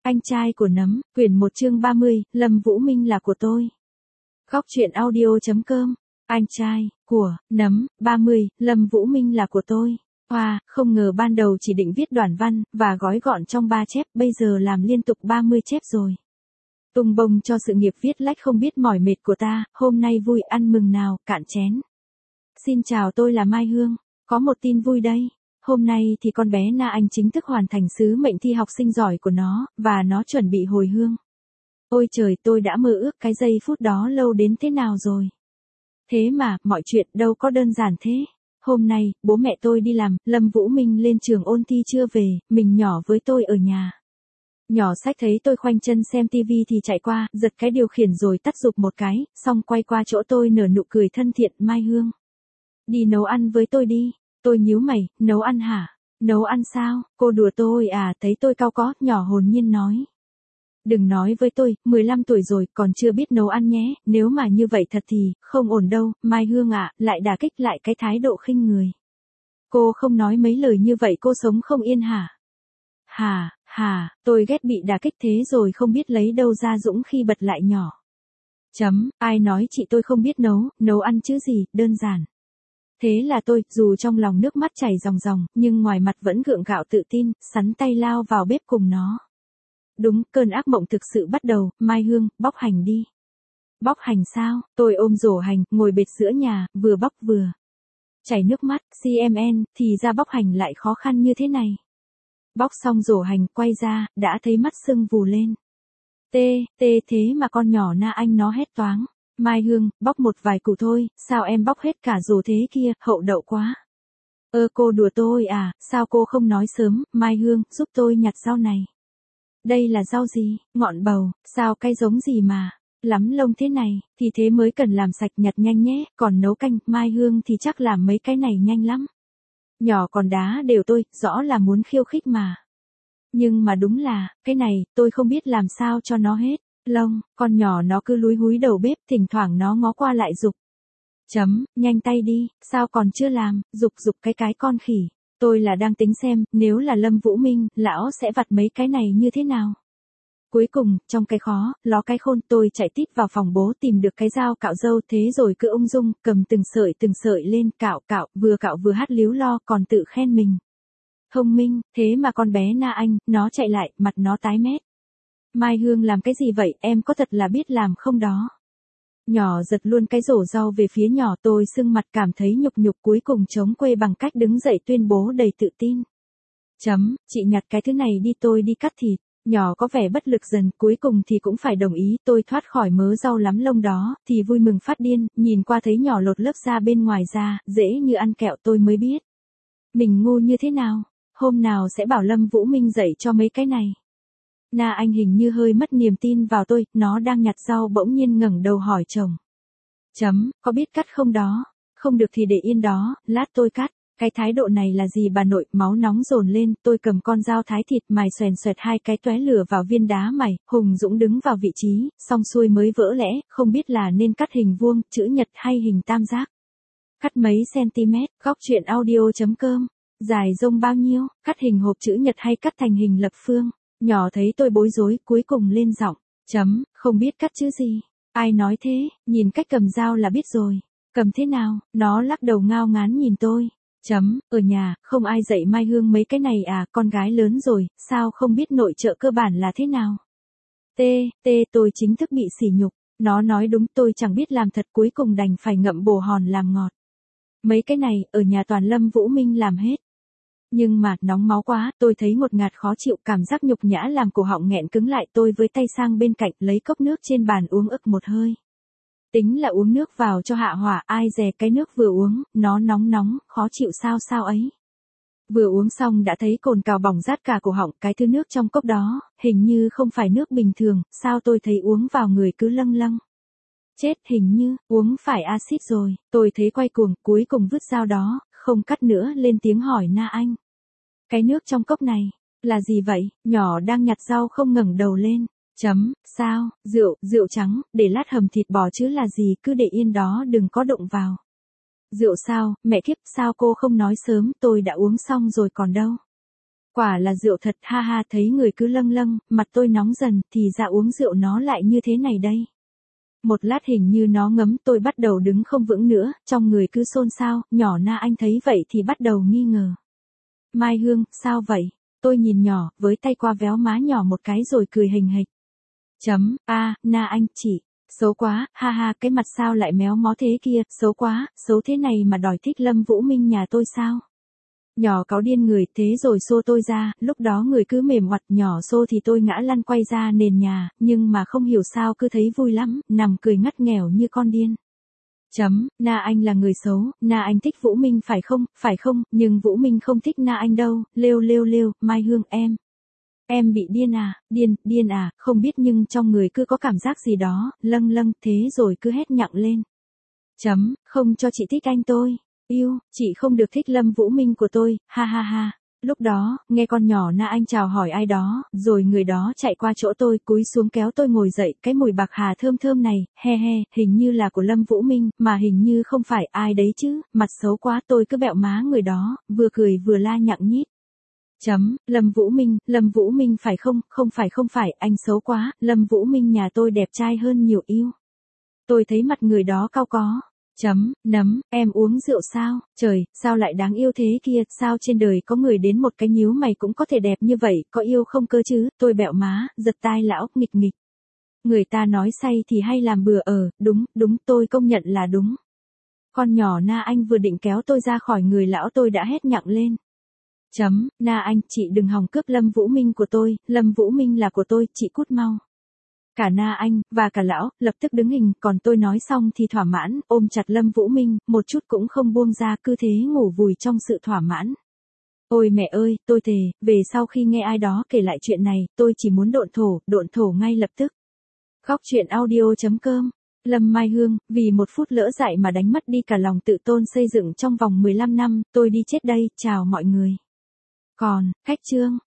Anh trai của nấm, quyển 1 chương 30, Lâm Vũ Minh là của tôi. Góc truyện audio.com. Anh trai của nấm, 30, Lâm Vũ Minh là của tôi. Wow, không ngờ ban đầu chỉ định viết đoạn văn và gói gọn trong 3 chép, bây giờ làm liên tục 30 chép rồi. Tung bông cho sự nghiệp viết lách không biết mỏi mệt của ta, hôm nay vui ăn mừng nào, cạn chén. Xin chào, tôi là Mai Hương, có một tin vui đây. Hôm nay thì con bé Na Anh chính thức hoàn thành sứ mệnh thi học sinh giỏi của nó, và nó chuẩn bị hồi hương. Ôi trời, tôi đã mơ ước cái giây phút đó lâu đến thế nào rồi. Thế mà, mọi chuyện đâu có đơn giản thế. Hôm nay, bố mẹ tôi đi làm, Lâm Vũ Minh lên trường ôn thi chưa về, mình nhỏ với tôi ở nhà. Nhỏ sách thấy tôi khoanh chân xem tivi thì chạy qua, giật cái điều khiển rồi tắt giục một cái, xong quay qua chỗ tôi nở nụ cười thân thiện. Mai Hương, đi nấu ăn với tôi đi. Tôi nhíu mày, nấu ăn hả? Nấu ăn sao? Cô đùa tôi à? Thấy tôi cau có, nhỏ hồn nhiên nói. Đừng nói với tôi, 15 tuổi rồi, còn chưa biết nấu ăn nhé, nếu mà như vậy thật thì, không ổn đâu, Mai Hương ạ, lại đả kích lại cái thái độ khinh người. Cô không nói mấy lời như vậy cô sống không yên hả? Hả, tôi ghét bị đả kích thế rồi không biết lấy đâu ra dũng khi bật lại nhỏ. Ai nói chị tôi không biết nấu ăn chứ gì, đơn giản. Thế là tôi, dù trong lòng nước mắt chảy ròng ròng, nhưng ngoài mặt vẫn gượng gạo tự tin, sắn tay lao vào bếp cùng nó. Đúng, cơn ác mộng thực sự bắt đầu. Mai Hương, bóc hành đi. Bóc hành sao? Tôi ôm rổ hành, ngồi bệt giữa nhà, vừa bóc vừa chảy nước mắt. CMN, thì ra bóc hành lại khó khăn như thế này. Bóc xong rổ hành, quay ra, đã thấy mắt sưng vù lên. Thế mà con nhỏ Na Anh nó hét toáng. Mai Hương, bóc một vài củ thôi, sao em bóc hết cả rổ thế kia, hậu đậu quá. Cô đùa tôi à, sao cô không nói sớm? Mai Hương, giúp tôi nhặt rau này. Đây là rau gì? Ngọn bầu, sao cay giống gì mà lắm lông thế này, thì thế mới cần làm sạch, nhặt nhanh nhé, còn nấu canh, Mai Hương thì chắc làm mấy cái này nhanh lắm. Nhỏ còn đá đều tôi, rõ là muốn khiêu khích mà. Nhưng mà đúng là, cái này, tôi không biết làm sao cho nó hết lông, con nhỏ nó cứ lúi húi đầu bếp, thỉnh thoảng nó ngó qua lại giục. Nhanh tay đi, sao còn chưa làm, giục cái con khỉ. Tôi là đang tính xem, nếu là Lâm Vũ Minh, lão sẽ vặt mấy cái này như thế nào. Cuối cùng, trong cái khó, ló cái khôn, tôi chạy tít vào phòng bố tìm được cái dao cạo râu, thế rồi cứ ung dung, cầm từng sợi lên, cạo vừa hát líu lo, còn tự khen mình. Thông minh, thế mà con bé Na Anh, nó chạy lại, mặt nó tái mét. Mai Hương làm cái gì vậy, em có thật là biết làm không đó? Nhỏ giật luôn cái rổ rau về phía nhỏ, tôi sưng mặt cảm thấy nhục cuối cùng chống quê bằng cách đứng dậy tuyên bố đầy tự tin. Chị nhặt cái thứ này đi, tôi đi cắt thịt. Nhỏ có vẻ bất lực dần, cuối cùng thì cũng phải đồng ý, tôi thoát khỏi mớ rau lắm lông đó, thì vui mừng phát điên, nhìn qua thấy nhỏ lột lớp da bên ngoài ra, dễ như ăn kẹo, tôi mới biết. Mình ngu như thế nào, hôm nào sẽ bảo Lâm Vũ Minh dạy cho mấy cái này. Na Anh hình như hơi mất niềm tin vào tôi, nó đang nhặt rau bỗng nhiên ngẩng đầu hỏi chồng. Có biết cắt không đó? Không được thì để yên đó, lát tôi cắt. Cái thái độ này là gì bà nội, máu nóng dồn lên, tôi cầm con dao thái thịt mài xoèn xoẹt hai cái tóe lửa vào viên đá mài, Hùng Dũng đứng vào vị trí, xong xuôi mới vỡ lẽ, không biết là nên cắt hình vuông, chữ nhật hay hình tam giác. Cắt mấy cm, góc truyện audio.com, dài rông bao nhiêu, cắt hình hộp chữ nhật hay cắt thành hình lập phương. Nhỏ thấy tôi bối rối, cuối cùng lên giọng. Không biết cắt chữ gì. Ai nói thế, nhìn cách cầm dao là biết rồi. Cầm thế nào, nó lắc đầu ngao ngán nhìn tôi. Ở nhà, không ai dạy Mai Hương mấy cái này à, con gái lớn rồi, sao không biết nội trợ cơ bản là thế nào? Tôi chính thức bị sỉ nhục. Nó nói đúng, tôi chẳng biết làm thật, cuối cùng đành phải ngậm bồ hòn làm ngọt. Mấy cái này, ở nhà toàn Lâm Vũ Minh làm hết. Nhưng mà, nóng máu quá, tôi thấy ngột ngạt khó chịu, cảm giác nhục nhã làm cổ họng nghẹn cứng lại, tôi với tay sang bên cạnh, lấy cốc nước trên bàn uống ực một hơi. Tính là uống nước vào cho hạ hỏa, ai dè cái nước vừa uống, nó nóng, khó chịu sao ấy. Vừa uống xong đã thấy cồn cào bỏng rát cả cổ họng, cái thứ nước trong cốc đó, hình như không phải nước bình thường, sao tôi thấy uống vào người cứ lâng. Chết, hình như, uống phải axit rồi, tôi thấy quay cuồng, cuối cùng vứt dao đó, không cắt nữa, lên tiếng hỏi Na Anh. Cái nước trong cốc này, là gì vậy? Nhỏ đang nhặt rau không ngẩng đầu lên. Sao, rượu trắng, để lát hầm thịt bò chứ là gì, cứ để yên đó đừng có động vào. Rượu sao, mẹ kiếp, sao cô không nói sớm, tôi đã uống xong rồi còn đâu. Quả là rượu thật, ha ha, thấy người cứ lâng lâng, mặt tôi nóng dần, thì ra uống rượu nó lại như thế này đây. Một lát hình như nó ngấm, tôi bắt đầu đứng không vững nữa, trong người cứ xôn xao, nhỏ Na Anh thấy vậy thì bắt đầu nghi ngờ. Mai Hương, sao vậy? Tôi nhìn nhỏ, với tay qua véo má nhỏ một cái rồi cười hình hịch. Na Anh, chị. Xấu quá, ha ha, cái mặt sao lại méo mó thế kia, xấu quá, xấu thế này mà đòi thích Lâm Vũ Minh nhà tôi sao? Nhỏ cáu điên người, thế rồi xô tôi ra, lúc đó người cứ mềm oặt, nhỏ xô thì tôi ngã lăn quay ra nền nhà, nhưng mà không hiểu sao cứ thấy vui lắm, nằm cười ngắt nghèo như con điên. Na Anh là người xấu, Na Anh thích Vũ Minh phải không, nhưng Vũ Minh không thích Na Anh đâu, lêu, Mai Hương em bị điên à, điên à, không biết nhưng trong người cứ có cảm giác gì đó, lâng, thế rồi cứ hét nhặng lên. Không cho chị thích anh tôi. Yêu, chị không được thích Lâm Vũ Minh của tôi, ha ha ha. Lúc đó, nghe con nhỏ Na Anh chào hỏi ai đó, rồi người đó chạy qua chỗ tôi, cúi xuống kéo tôi ngồi dậy, cái mùi bạc hà thơm thơm này, he, hình như là của Lâm Vũ Minh, mà hình như không phải ai đấy chứ, mặt xấu quá, tôi cứ bẹo má người đó, vừa cười vừa la nhặng nhít. Lâm Vũ Minh phải không phải, anh xấu quá, Lâm Vũ Minh nhà tôi đẹp trai hơn nhiều yêu. Tôi thấy mặt người đó cau có. Em uống rượu sao? Trời, sao lại đáng yêu thế kia, sao trên đời có người đến một cái nhíu mày cũng có thể đẹp như vậy, có yêu không cơ chứ? Tôi bẹo má, giật tai lão, nghịch. Người ta nói say thì hay làm bừa, đúng, tôi công nhận là đúng. Con nhỏ Na Anh vừa định kéo tôi ra khỏi người lão tôi đã hét nhặng lên. Na Anh, chị đừng hòng cướp Lâm Vũ Minh của tôi, Lâm Vũ Minh là của tôi, chị cút mau. Cả Na Anh, và cả lão, lập tức đứng hình, còn tôi nói xong thì thỏa mãn, ôm chặt Lâm Vũ Minh, một chút cũng không buông ra, cứ thế ngủ vùi trong sự thỏa mãn. Ôi mẹ ơi, tôi thề, về sau khi nghe ai đó kể lại chuyện này, tôi chỉ muốn độn thổ ngay lập tức. Góc truyện audio.com. Lâm Mai Hương, vì một phút lỡ dại mà đánh mất đi cả lòng tự tôn xây dựng trong vòng 15 năm, tôi đi chết đây, chào mọi người. Còn, cách chương.